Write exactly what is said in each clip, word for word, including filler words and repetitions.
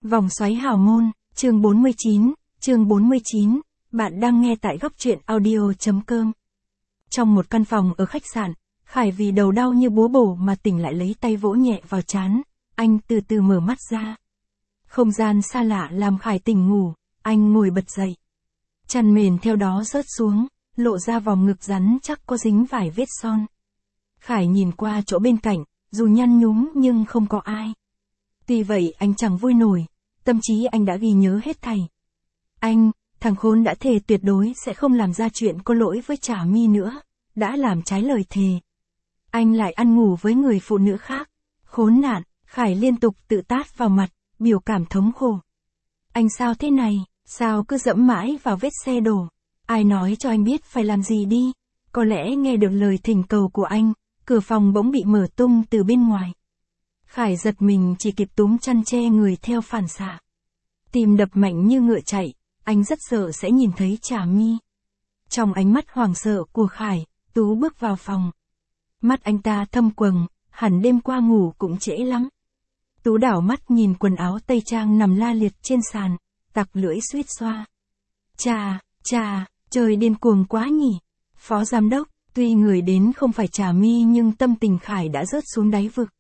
Vòng xoáy hào môn, chương bốn mươi chín, chương bốn mươi chín, bạn đang nghe tại góc truyện audio chấm com. Trong một căn phòng ở khách sạn, Khải vì đầu đau như búa bổ mà tỉnh lại lấy tay vỗ nhẹ vào trán, anh từ từ mở mắt ra. Không gian xa lạ làm Khải tỉnh ngủ, anh ngồi bật dậy. Chăn mền theo đó rớt xuống, lộ ra vòng ngực rắn chắc có dính vài vết son. Khải nhìn qua chỗ bên cạnh, dù nhăn nhúm nhưng không có ai. Tuy vậy anh chẳng vui nổi, tâm trí anh đã ghi nhớ hết thảy. Anh, thằng khốn đã thề tuyệt đối sẽ không làm ra chuyện có lỗi với Trà My nữa, đã làm trái lời thề. Anh lại ăn ngủ với người phụ nữ khác. Khốn nạn, Khải liên tục tự tát vào mặt, biểu cảm thống khổ. Anh sao thế này, sao cứ dẫm mãi vào vết xe đổ? Ai nói cho anh biết phải làm gì đi? Có lẽ nghe được lời thỉnh cầu của anh, cửa phòng bỗng bị mở tung từ bên ngoài. Khải giật mình chỉ kịp túm chăn che người theo phản xạ. Tim đập mạnh như ngựa chạy, anh rất sợ sẽ nhìn thấy Trà My. Trong ánh mắt hoảng sợ của Khải, Tú bước vào phòng. Mắt anh ta thâm quầng, hẳn đêm qua ngủ cũng trễ lắm. Tú đảo mắt nhìn quần áo tây trang nằm la liệt trên sàn, tặc lưỡi suýt xoa. Chà, chà, trời điên cuồng quá nhỉ. Phó giám đốc, tuy người đến không phải Trà My nhưng tâm tình Khải đã rớt xuống đáy vực.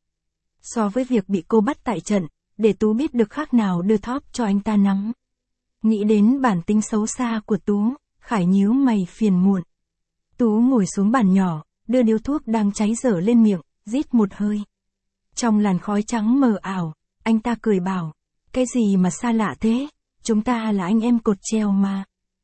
So với việc bị cô bắt tại trận, để Tú biết được khác nào đưa thóp cho anh ta nắm. Nghĩ đến bản tính xấu xa của Tú, Khải nhíu mày phiền muộn. Tú ngồi xuống bàn nhỏ, đưa điếu thuốc đang cháy dở lên miệng, rít một hơi. Trong làn khói trắng mờ ảo, anh ta cười bảo, cái gì mà xa lạ thế, chúng ta là anh em cột treo mà.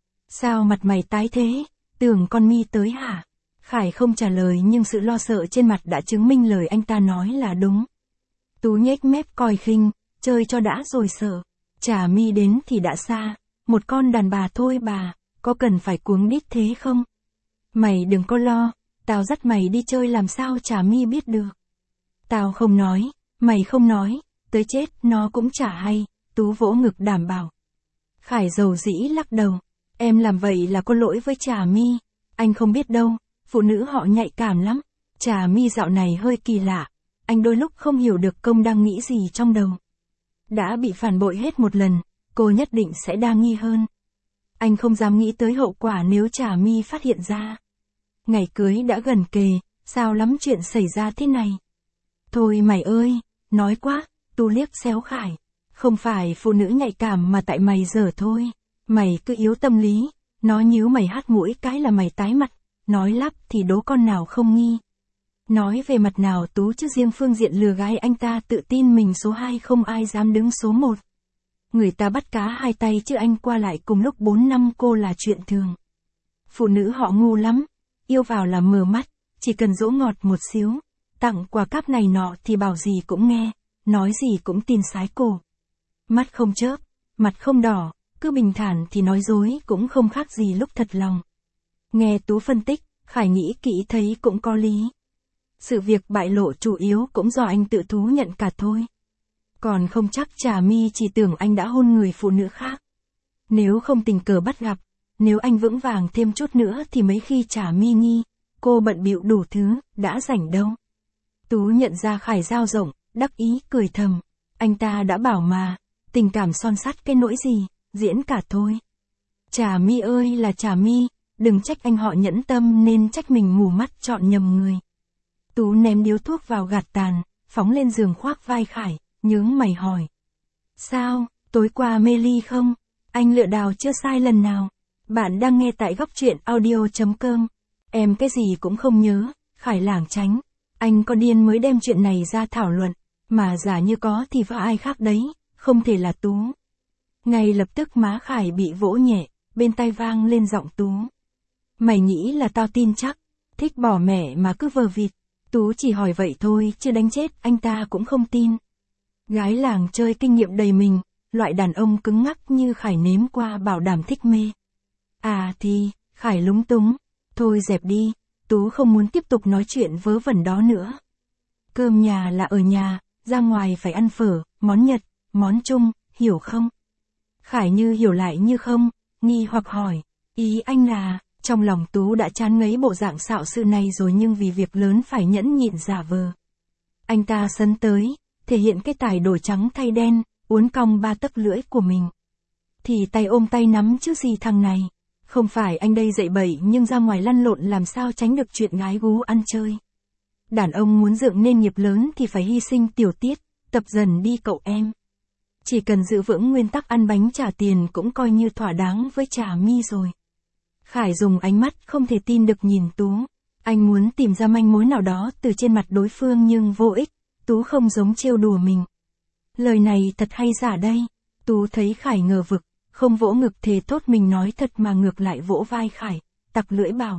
Sao mặt mày tái thế, tưởng con My tới hả? Khải không trả lời nhưng sự lo sợ trên mặt đã chứng minh lời anh ta nói là đúng. Tú nhếch mép coi khinh, chơi cho đã rồi sợ. Trà My đến thì đã xa, một con đàn bà thôi bà, có cần phải cuống đít thế không? Mày đừng có lo, tao dắt mày đi chơi làm sao Trà My biết được. Tao không nói, mày không nói, tới chết nó cũng chả hay, Tú vỗ ngực đảm bảo. Khải dầu dĩ lắc đầu, em làm vậy là có lỗi với Trà My, anh không biết đâu, phụ nữ họ nhạy cảm lắm. Trà My dạo này hơi kỳ lạ, anh đôi lúc không hiểu được công đang nghĩ gì trong đầu. Đã bị phản bội hết một lần, cô nhất định sẽ đa nghi hơn. Anh không dám nghĩ tới hậu quả nếu Trà My phát hiện ra. Ngày cưới đã gần kề, sao lắm chuyện xảy ra thế này. Thôi mày ơi, nói quá, Tú liếc xéo Khải. Không phải phụ nữ nhạy cảm mà tại mày dở thôi. Mày cứ yếu tâm lý, nó nhíu mày hắt mũi cái là mày tái mặt, nói lắp thì đố con nào không nghi. Nói về mặt nào Tú chứ riêng phương diện lừa gái anh ta tự tin mình số hai không ai dám đứng số một. Người ta bắt cá hai tay chứ anh qua lại cùng lúc bốn năm cô là chuyện thường. Phụ nữ họ ngu lắm, yêu vào là mờ mắt, chỉ cần dỗ ngọt một xíu, tặng quà cáp này nọ thì bảo gì cũng nghe, nói gì cũng tin sái cổ. Mắt không chớp, mặt không đỏ, cứ bình thản thì nói dối cũng không khác gì lúc thật lòng. Nghe Tú phân tích, Khải nghĩ kỹ thấy cũng có lý. Sự việc bại lộ chủ yếu cũng do anh tự thú nhận cả thôi. Còn không chắc Trà My chỉ tưởng anh đã hôn người phụ nữ khác. Nếu không tình cờ bắt gặp, nếu anh vững vàng thêm chút nữa thì mấy khi Trà My nghi, cô bận bịu đủ thứ, đã rảnh đâu. Tú nhận ra Khải dao rộng, đắc ý cười thầm. Anh ta đã bảo mà, tình cảm son sắt cái nỗi gì, diễn cả thôi. Trà My ơi là Trà My, đừng trách anh họ nhẫn tâm nên trách mình mù mắt chọn nhầm người. Tú ném điếu thuốc vào gạt tàn, phóng lên giường khoác vai Khải, nhướng mày hỏi. Sao, tối qua mê ly không? Anh lựa đào chưa sai lần nào. Bạn đang nghe tại góc truyện audio chấm com. Em cái gì cũng không nhớ, Khải lảng tránh. Anh có điên mới đem chuyện này ra thảo luận, mà giả như có thì phải ai khác đấy, không thể là Tú. Ngay lập tức má Khải bị vỗ nhẹ, bên tai vang lên giọng Tú. Mày nghĩ là tao tin chắc, thích bỏ mẹ mà cứ vờ vịt. Tú chỉ hỏi vậy thôi chứ đánh chết anh ta cũng không tin. Gái làng chơi kinh nghiệm đầy mình, loại đàn ông cứng ngắc như Khải nếm qua bảo đảm thích mê. À thì, Khải lúng túng, thôi dẹp đi, Tú không muốn tiếp tục nói chuyện vớ vẩn đó nữa. Cơm nhà là ở nhà, ra ngoài phải ăn phở, món Nhật, món Trung, hiểu không? Khải như hiểu lại như không, nghi hoặc hỏi, ý anh là... Trong lòng Tú đã chán ngấy bộ dạng xạo sự này rồi nhưng vì việc lớn phải nhẫn nhịn giả vờ. Anh ta sấn tới, thể hiện cái tài đổi trắng thay đen, uốn cong ba tấc lưỡi của mình. Thì tay ôm tay nắm chứ gì thằng này. Không phải anh đây dạy bậy nhưng ra ngoài lăn lộn làm sao tránh được chuyện gái gú ăn chơi. Đàn ông muốn dựng nên nghiệp lớn thì phải hy sinh tiểu tiết, tập dần đi cậu em. Chỉ cần giữ vững nguyên tắc ăn bánh trả tiền cũng coi như thỏa đáng với Trà My rồi. Khải dùng ánh mắt không thể tin được nhìn Tú. Anh muốn tìm ra manh mối nào đó từ trên mặt đối phương nhưng vô ích, Tú không giống trêu đùa mình. Lời này thật hay giả đây? Tú thấy Khải ngờ vực, không vỗ ngực thề thốt mình nói thật mà ngược lại vỗ vai Khải, tặc lưỡi bảo.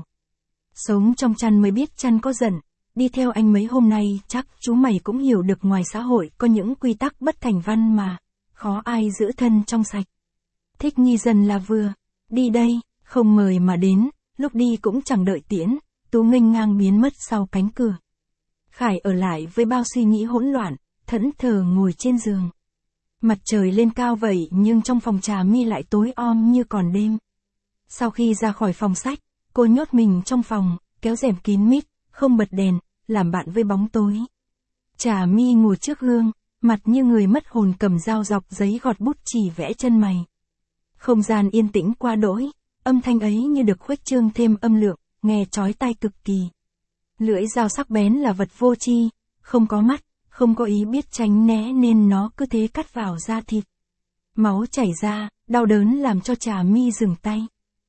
Sống trong chăn mới biết chăn có giận, đi theo anh mấy hôm nay chắc chú mày cũng hiểu được ngoài xã hội có những quy tắc bất thành văn mà, khó ai giữ thân trong sạch. Thích nghi dần là vừa, đi đây, không mời mà đến, lúc đi cũng chẳng đợi tiễn, Tú nghênh ngang biến mất sau cánh cửa. Khải ở lại với bao suy nghĩ hỗn loạn, thẫn thờ ngồi trên giường. Mặt trời lên cao vậy nhưng trong phòng Trà My lại tối om như còn đêm. Sau khi ra khỏi phòng sách, cô nhốt mình trong phòng, kéo rèm kín mít, không bật đèn, làm bạn với bóng tối. Trà My ngồi trước gương, mặt như người mất hồn cầm dao dọc giấy gọt bút chỉ vẽ chân mày. Không gian yên tĩnh qua đỗi, âm thanh ấy như được khuếch trương thêm âm lượng, nghe chói tai cực kỳ. Lưỡi dao sắc bén là vật vô tri, không có mắt, không có ý biết tránh né nên nó cứ thế cắt vào da thịt. Máu chảy ra, đau đớn làm cho Trà My dừng tay.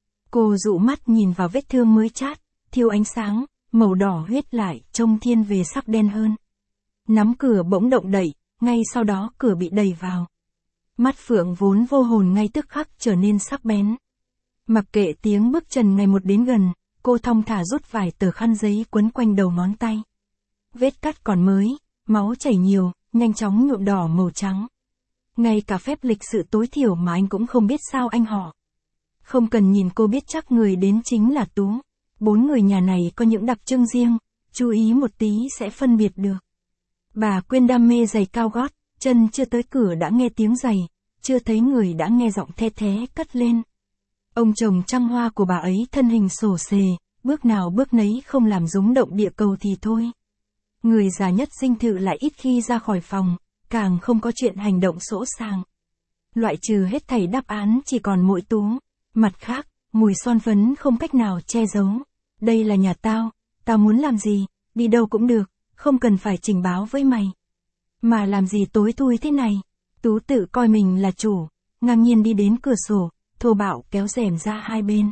Cô dụ mắt nhìn vào vết thương mới chát, thiêu ánh sáng, màu đỏ huyết lại trông thiên về sắc đen hơn. Nắm cửa bỗng động đậy, ngay sau đó cửa bị đẩy vào. Mắt Phượng vốn vô hồn ngay tức khắc trở nên sắc bén. Mặc kệ tiếng bước chân ngày một đến gần, cô thong thả rút vài tờ khăn giấy quấn quanh đầu ngón tay. Vết cắt còn mới, máu chảy nhiều, nhanh chóng nhuộm đỏ màu trắng. Ngay cả phép lịch sự tối thiểu mà anh cũng không biết sao anh họ. Không cần nhìn cô biết chắc người đến chính là Tú. Bốn người nhà này có những đặc trưng riêng, chú ý một tí sẽ phân biệt được. Bà Quyên đam mê giày cao gót, chân chưa tới cửa đã nghe tiếng giày, chưa thấy người đã nghe giọng the thé cất lên. Ông chồng trăng hoa của bà ấy thân hình xổ xề, bước nào bước nấy không làm rúng động địa cầu thì thôi. Người già nhất dinh thự lại ít khi ra khỏi phòng, càng không có chuyện hành động sỗ sàng. Loại trừ hết thảy đáp án chỉ còn mỗi Tú. Mặt khác, mùi son phấn không cách nào che giấu. Đây là nhà tao, tao muốn làm gì, đi đâu cũng được, không cần phải trình báo với mày. Mà làm gì tối thui thế này? Tú tự coi mình là chủ, ngang nhiên đi đến cửa sổ, thô bạo kéo rèm ra hai bên.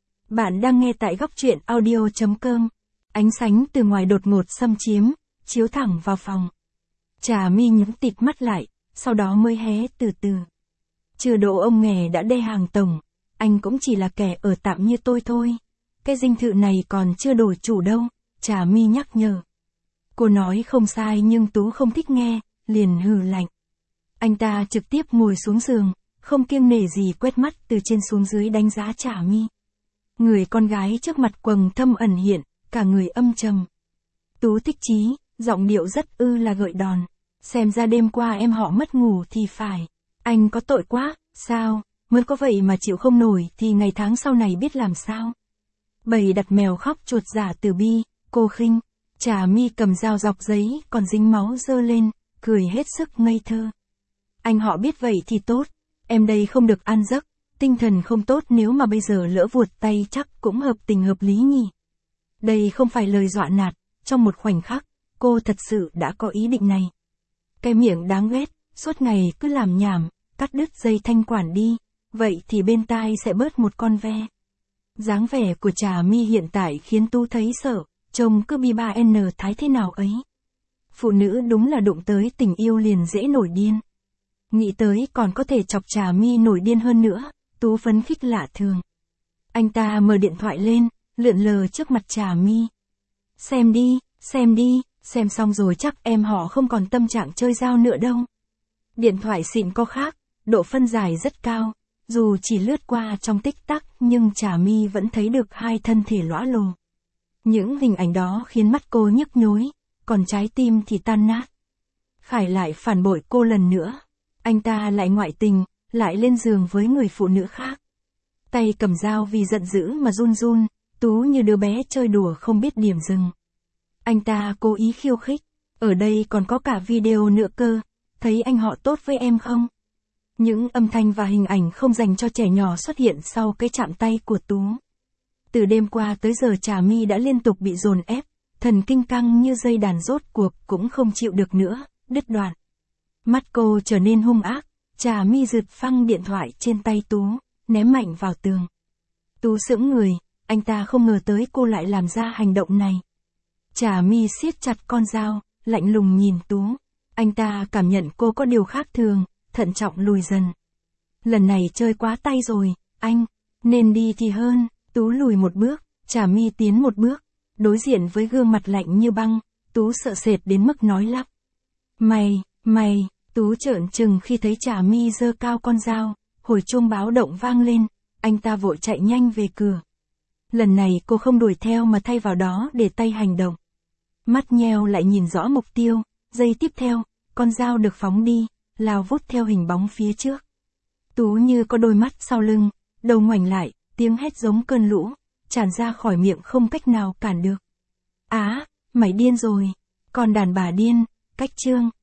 Bạn đang nghe tại góc truyện audio chấm com. Ánh sáng từ ngoài đột ngột xâm chiếm, chiếu thẳng vào phòng. Trà My nhắm tịt mắt lại, sau đó mới hé từ từ. Chưa độ ông nghè đã đê hàng tổng, anh cũng chỉ là kẻ ở tạm như tôi thôi. Cái dinh thự này còn chưa đổi chủ đâu, Trà My nhắc nhở. Cô nói không sai nhưng Tú không thích nghe, liền hừ lạnh. Anh ta trực tiếp ngồi xuống giường, không kiêng nể gì quét mắt từ trên xuống dưới đánh giá Trà My. Người con gái trước mặt quầng thâm ẩn hiện, cả người âm trầm. Tú thích chí, giọng điệu rất ư là gợi đòn. Xem ra đêm qua em họ mất ngủ thì phải. Anh có tội quá, sao, mới có vậy mà chịu không nổi thì ngày tháng sau này biết làm sao. Bầy đặt mèo khóc chuột giả từ bi, cô khinh. Trà My cầm dao dọc giấy còn dính máu dơ lên, cười hết sức ngây thơ. Anh họ biết vậy thì tốt, em đây không được an giấc, tinh thần không tốt nếu mà bây giờ lỡ vuột tay chắc cũng hợp tình hợp lý nhỉ. Đây không phải lời dọa nạt, trong một khoảnh khắc, cô thật sự đã có ý định này. Cái miệng đáng ghét, suốt ngày cứ làm nhảm, cắt đứt dây thanh quản đi, vậy thì bên tai sẽ bớt một con ve. Dáng vẻ của Trà My hiện tại khiến Tú thấy sợ, trông cứ bi ba n thái thế nào ấy. Phụ nữ đúng là đụng tới tình yêu liền dễ nổi điên. Nghĩ tới còn có thể chọc Trà My nổi điên hơn nữa, Tú phấn khích lạ thường. Anh ta mở điện thoại lên, lượn lờ trước mặt Trà My. Xem đi, xem đi, xem xong rồi chắc em họ không còn tâm trạng chơi dao nữa đâu. Điện thoại xịn có khác, độ phân giải rất cao, dù chỉ lướt qua trong tích tắc nhưng Trà My vẫn thấy được hai thân thể lõa lồ. Những hình ảnh đó khiến mắt cô nhức nhối, còn trái tim thì tan nát. Khải lại phản bội cô lần nữa. Anh ta lại ngoại tình, lại lên giường với người phụ nữ khác. Tay cầm dao vì giận dữ mà run run, Tú như đứa bé chơi đùa không biết điểm dừng. Anh ta cố ý khiêu khích, ở đây còn có cả video nữa cơ. thấy anh họ tốt với em không? Những âm thanh và hình ảnh không dành cho trẻ nhỏ xuất hiện sau cái chạm tay của Tú. Từ đêm qua tới giờ Trà My đã liên tục bị dồn ép, thần kinh căng như dây đàn rốt cuộc cũng không chịu được nữa, đứt đoạn. Mắt cô trở nên hung ác, Trà My giật phăng điện thoại trên tay Tú, ném mạnh vào tường. Tú sững người, anh ta không ngờ tới cô lại làm ra hành động này. Trà My siết chặt con dao, lạnh lùng nhìn Tú. Anh ta cảm nhận cô có điều khác thường, thận trọng lùi dần. Lần này chơi quá tay rồi, anh, nên đi thì hơn. Tú lùi một bước, Trà My tiến một bước, đối diện với gương mặt lạnh như băng, Tú sợ sệt đến mức nói lắp. Mày, mày, Tú trợn trừng khi thấy Trà My giơ cao con dao, hồi chuông báo động vang lên, anh ta vội chạy nhanh về cửa. Lần này cô không đuổi theo mà thay vào đó để tay hành động. Mắt nheo lại nhìn rõ mục tiêu, giây tiếp theo, con dao được phóng đi, lao vút theo hình bóng phía trước. Tú như có đôi mắt sau lưng, đầu ngoảnh lại, tiếng hét giống cơn lũ, tràn ra khỏi miệng không cách nào cản được. Á, mày điên rồi, con đàn bà điên, cách chương.